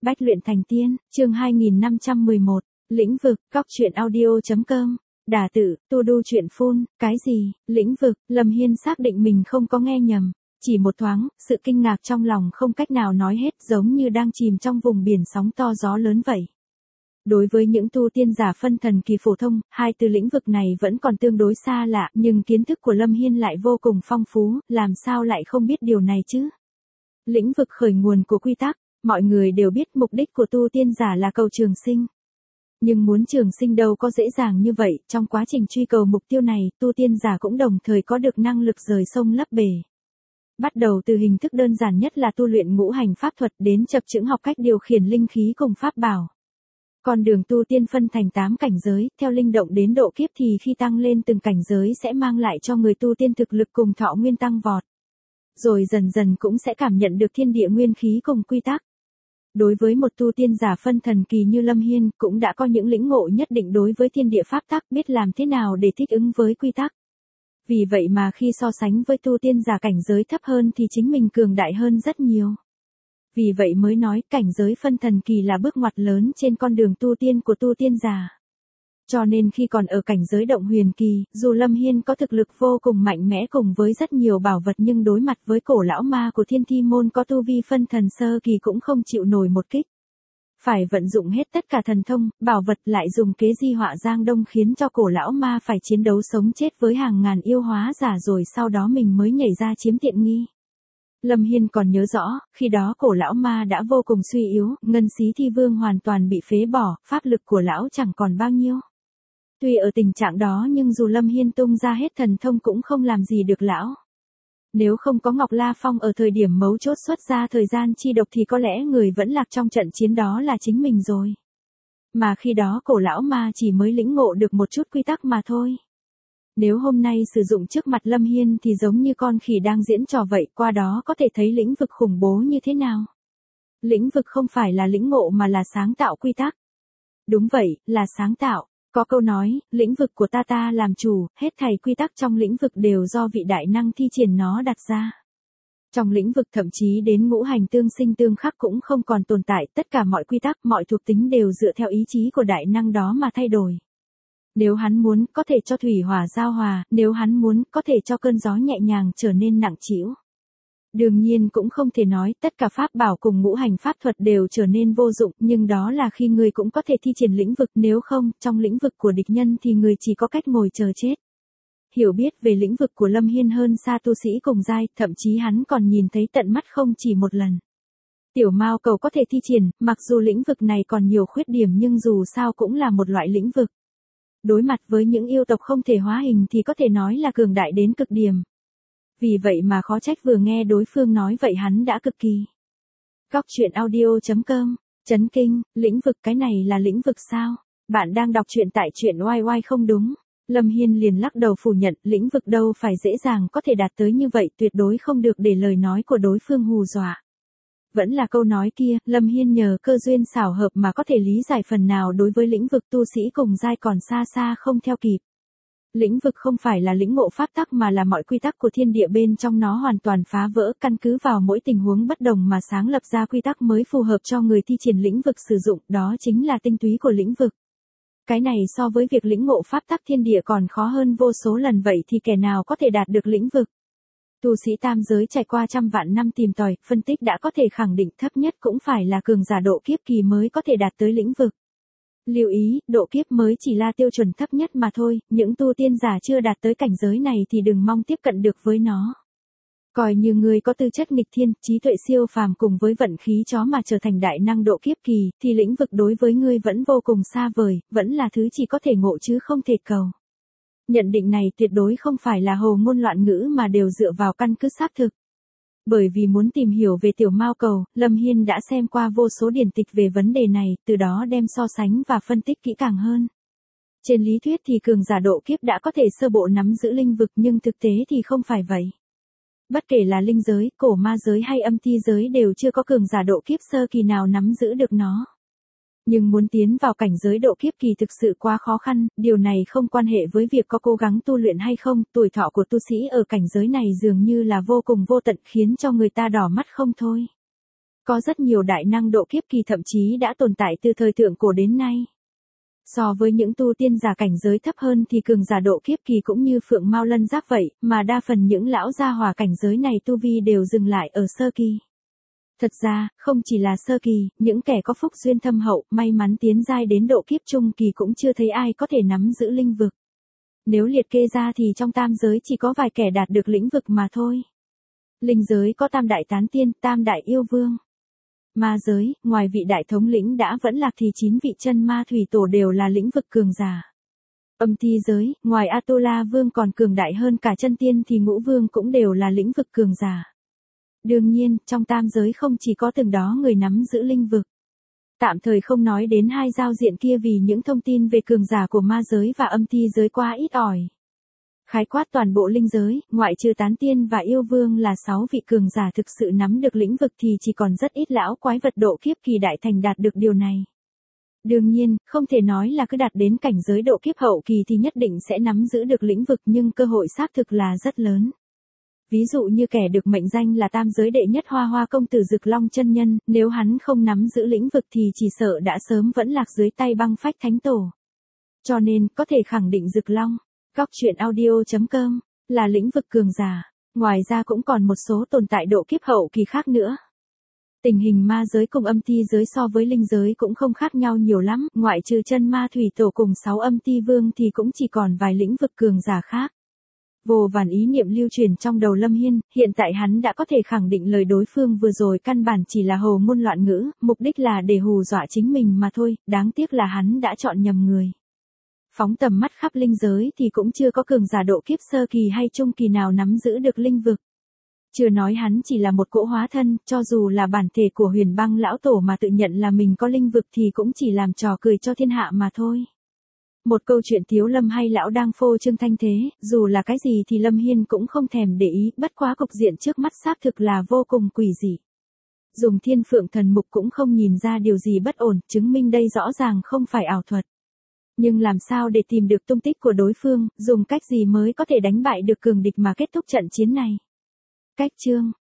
Bách luyện thành tiên, chương 2511, lĩnh vực, góc truyện audio.com. Đả tử, tu đu chuyện phun, cái gì, lĩnh vực, Lâm Hiên xác định mình không có nghe nhầm. Chỉ một thoáng, sự kinh ngạc trong lòng không cách nào nói hết, giống như đang chìm trong vùng biển sóng to gió lớn vậy. Đối với những tu tiên giả phân thần kỳ phổ thông, hai từ lĩnh vực này vẫn còn tương đối xa lạ, nhưng kiến thức của Lâm Hiên lại vô cùng phong phú, làm sao lại không biết điều này chứ? Lĩnh vực khởi nguồn của quy tắc, mọi người đều biết mục đích của tu tiên giả là cầu trường sinh. Nhưng muốn trường sinh đâu có dễ dàng như vậy, trong quá trình truy cầu mục tiêu này, tu tiên giả cũng đồng thời có được năng lực rời sông lấp bể. Bắt đầu từ hình thức đơn giản nhất là tu luyện ngũ hành pháp thuật đến chập chững học cách điều khiển linh khí cùng pháp bảo. Con đường tu tiên phân thành 8 cảnh giới, theo linh động đến độ kiếp thì khi tăng lên từng cảnh giới sẽ mang lại cho người tu tiên thực lực cùng thọ nguyên tăng vọt. Rồi dần dần cũng sẽ cảm nhận được thiên địa nguyên khí cùng quy tắc. Đối với một tu tiên giả phân thần kỳ như Lâm Hiên, cũng đã có những lĩnh ngộ nhất định đối với thiên địa pháp tắc, biết làm thế nào để thích ứng với quy tắc. Vì vậy mà khi so sánh với tu tiên giả cảnh giới thấp hơn thì chính mình cường đại hơn rất nhiều. Vì vậy mới nói cảnh giới phân thần kỳ là bước ngoặt lớn trên con đường tu tiên của tu tiên giả. Cho nên khi còn ở cảnh giới động huyền kỳ, dù Lâm Hiên có thực lực vô cùng mạnh mẽ cùng với rất nhiều bảo vật nhưng đối mặt với cổ lão ma của Thiên Thi môn có tu vi phân thần sơ kỳ cũng không chịu nổi một kích. Phải vận dụng hết tất cả thần thông, bảo vật lại dùng kế di họa giang đông khiến cho cổ lão ma phải chiến đấu sống chết với hàng ngàn yêu hóa giả rồi sau đó mình mới nhảy ra chiếm tiện nghi. Lâm Hiên còn nhớ rõ, khi đó cổ lão ma đã vô cùng suy yếu, ngân xí thi vương hoàn toàn bị phế bỏ, pháp lực của lão chẳng còn bao nhiêu. Tuy ở tình trạng đó nhưng dù Lâm Hiên tung ra hết thần thông cũng không làm gì được lão. Nếu không có Ngọc La Phong ở thời điểm mấu chốt xuất ra thời gian chi độc thì có lẽ người vẫn lạc trong trận chiến đó là chính mình rồi. Mà khi đó cổ lão ma chỉ mới lĩnh ngộ được một chút quy tắc mà thôi. Nếu hôm nay sử dụng trước mặt Lâm Hiên thì giống như con khỉ đang diễn trò vậy, qua đó có thể thấy lĩnh vực khủng bố như thế nào. Lĩnh vực không phải là lĩnh ngộ mà là sáng tạo quy tắc. Đúng vậy, là sáng tạo. Có câu nói, lĩnh vực của ta làm chủ, hết thảy quy tắc trong lĩnh vực đều do vị đại năng thi triển nó đặt ra. Trong lĩnh vực thậm chí đến ngũ hành tương sinh tương khắc cũng không còn tồn tại, tất cả mọi quy tắc, mọi thuộc tính đều dựa theo ý chí của đại năng đó mà thay đổi. Nếu hắn muốn, có thể cho thủy hỏa giao hòa, nếu hắn muốn, có thể cho cơn gió nhẹ nhàng trở nên nặng trĩu. Đương nhiên cũng không thể nói tất cả pháp bảo cùng ngũ hành pháp thuật đều trở nên vô dụng, nhưng đó là khi người cũng có thể thi triển lĩnh vực, nếu không, trong lĩnh vực của địch nhân thì người chỉ có cách ngồi chờ chết. Hiểu biết về lĩnh vực của Lâm Hiên hơn xa tu sĩ cùng giai, thậm chí hắn còn nhìn thấy tận mắt không chỉ một lần. Tiểu Mao Cầu có thể thi triển, mặc dù lĩnh vực này còn nhiều khuyết điểm nhưng dù sao cũng là một loại lĩnh vực. Đối mặt với những yêu tộc không thể hóa hình thì có thể nói là cường đại đến cực điểm. Vì vậy mà khó trách vừa nghe đối phương nói vậy hắn đã cực kỳ. Góc truyện audio.com, chấn kinh, lĩnh vực, cái này là lĩnh vực sao? Bạn đang đọc truyện tại truyện YY không đúng? Lâm Hiên liền lắc đầu phủ nhận, lĩnh vực đâu phải dễ dàng có thể đạt tới như vậy, tuyệt đối không được để lời nói của đối phương hù dọa. Vẫn là câu nói kia, Lâm Hiên nhờ cơ duyên xảo hợp mà có thể lý giải phần nào đối với lĩnh vực tu sĩ cùng giai còn xa xa không theo kịp. Lĩnh vực không phải là lĩnh ngộ pháp tắc mà là mọi quy tắc của thiên địa bên trong nó hoàn toàn phá vỡ, căn cứ vào mỗi tình huống bất đồng mà sáng lập ra quy tắc mới phù hợp cho người thi triển lĩnh vực sử dụng, đó chính là tinh túy của lĩnh vực. Cái này so với việc lĩnh ngộ pháp tắc thiên địa còn khó hơn vô số lần, vậy thì kẻ nào có thể đạt được lĩnh vực? Tu sĩ tam giới trải qua trăm vạn năm tìm tòi, phân tích đã có thể khẳng định thấp nhất cũng phải là cường giả độ kiếp kỳ mới có thể đạt tới lĩnh vực. Lưu ý, độ kiếp mới chỉ là tiêu chuẩn thấp nhất mà thôi, những tu tiên giả chưa đạt tới cảnh giới này thì đừng mong tiếp cận được với nó. Coi như người có tư chất nghịch thiên, trí tuệ siêu phàm cùng với vận khí chó mà trở thành đại năng độ kiếp kỳ, thì lĩnh vực đối với ngươi vẫn vô cùng xa vời, vẫn là thứ chỉ có thể ngộ chứ không thể cầu. Nhận định này tuyệt đối không phải là hồ ngôn loạn ngữ mà đều dựa vào căn cứ xác thực. Bởi vì muốn tìm hiểu về Tiểu Mao Cầu, Lâm Hiên đã xem qua vô số điển tịch về vấn đề này, từ đó đem so sánh và phân tích kỹ càng hơn. Trên lý thuyết thì cường giả độ kiếp đã có thể sơ bộ nắm giữ linh vực nhưng thực tế thì không phải vậy. Bất kể là linh giới, cổ ma giới hay âm ti giới đều chưa có cường giả độ kiếp sơ kỳ nào nắm giữ được nó. Nhưng muốn tiến vào cảnh giới độ kiếp kỳ thực sự quá khó khăn, điều này không quan hệ với việc có cố gắng tu luyện hay không, tuổi thọ của tu sĩ ở cảnh giới này dường như là vô cùng vô tận khiến cho người ta đỏ mắt không thôi. Có rất nhiều đại năng độ kiếp kỳ thậm chí đã tồn tại từ thời thượng cổ đến nay. So với những tu tiên giả cảnh giới thấp hơn thì cường giả độ kiếp kỳ cũng như Phượng Mao Lân Giáp vậy, mà đa phần những lão gia hỏa cảnh giới này tu vi đều dừng lại ở sơ kỳ. Thật ra, không chỉ là sơ kỳ, những kẻ có phúc duyên thâm hậu, may mắn tiến giai đến độ kiếp trung kỳ cũng chưa thấy ai có thể nắm giữ linh vực. Nếu liệt kê ra thì trong tam giới chỉ có vài kẻ đạt được lĩnh vực mà thôi. Linh giới có tam đại tán tiên, tam đại yêu vương. Ma giới, ngoài vị đại thống lĩnh đã vẫn lạc thì 9 vị chân ma thủy tổ đều là lĩnh vực cường giả. Âm thi giới, ngoài Atula vương còn cường đại hơn cả chân tiên thì ngũ vương cũng đều là lĩnh vực cường giả. Đương nhiên, trong tam giới không chỉ có từng đó người nắm giữ linh vực. Tạm thời không nói đến hai giao diện kia vì những thông tin về cường giả của ma giới và âm thi giới quá ít ỏi. Khái quát toàn bộ linh giới, ngoại trừ tán tiên và yêu vương là 6 vị cường giả thực sự nắm được lĩnh vực thì chỉ còn rất ít lão quái vật độ kiếp kỳ đại thành đạt được điều này. Đương nhiên, không thể nói là cứ đạt đến cảnh giới độ kiếp hậu kỳ thì nhất định sẽ nắm giữ được lĩnh vực nhưng cơ hội xác thực là rất lớn. Ví dụ như kẻ được mệnh danh là tam giới đệ nhất Hoa Hoa công tử Dực Long chân nhân, nếu hắn không nắm giữ lĩnh vực thì chỉ sợ đã sớm vẫn lạc dưới tay băng phách thánh tổ. Cho nên, có thể khẳng định Dực Long, goctruyện.audio.com, là lĩnh vực cường giả. Ngoài ra cũng còn một số tồn tại độ kiếp hậu kỳ khác nữa. Tình hình ma giới cùng âm ti giới so với linh giới cũng không khác nhau nhiều lắm, ngoại trừ chân ma thủy tổ cùng 6 âm ti vương thì cũng chỉ còn vài lĩnh vực cường giả khác. Vô vàn ý niệm lưu truyền trong đầu Lâm Hiên, hiện tại hắn đã có thể khẳng định lời đối phương vừa rồi căn bản chỉ là hồ ngôn loạn ngữ, mục đích là để hù dọa chính mình mà thôi, đáng tiếc là hắn đã chọn nhầm người. Phóng tầm mắt khắp linh giới thì cũng chưa có cường giả độ kiếp sơ kỳ hay trung kỳ nào nắm giữ được linh vực. Chưa nói hắn chỉ là một cỗ hóa thân, cho dù là bản thể của Huyền Băng lão tổ mà tự nhận là mình có linh vực thì cũng chỉ làm trò cười cho thiên hạ mà thôi. Một câu chuyện thiếu lâm hay lão đang phô trương thanh thế, dù là cái gì thì Lâm Hiên cũng không thèm để ý, bất quá cục diện trước mắt xác thực là vô cùng quỷ dị. Dùng Thiên Phượng Thần Mục cũng không nhìn ra điều gì bất ổn, chứng minh đây rõ ràng không phải ảo thuật. Nhưng làm sao để tìm được tung tích của đối phương, dùng cách gì mới có thể đánh bại được cường địch mà kết thúc trận chiến này? Cách chương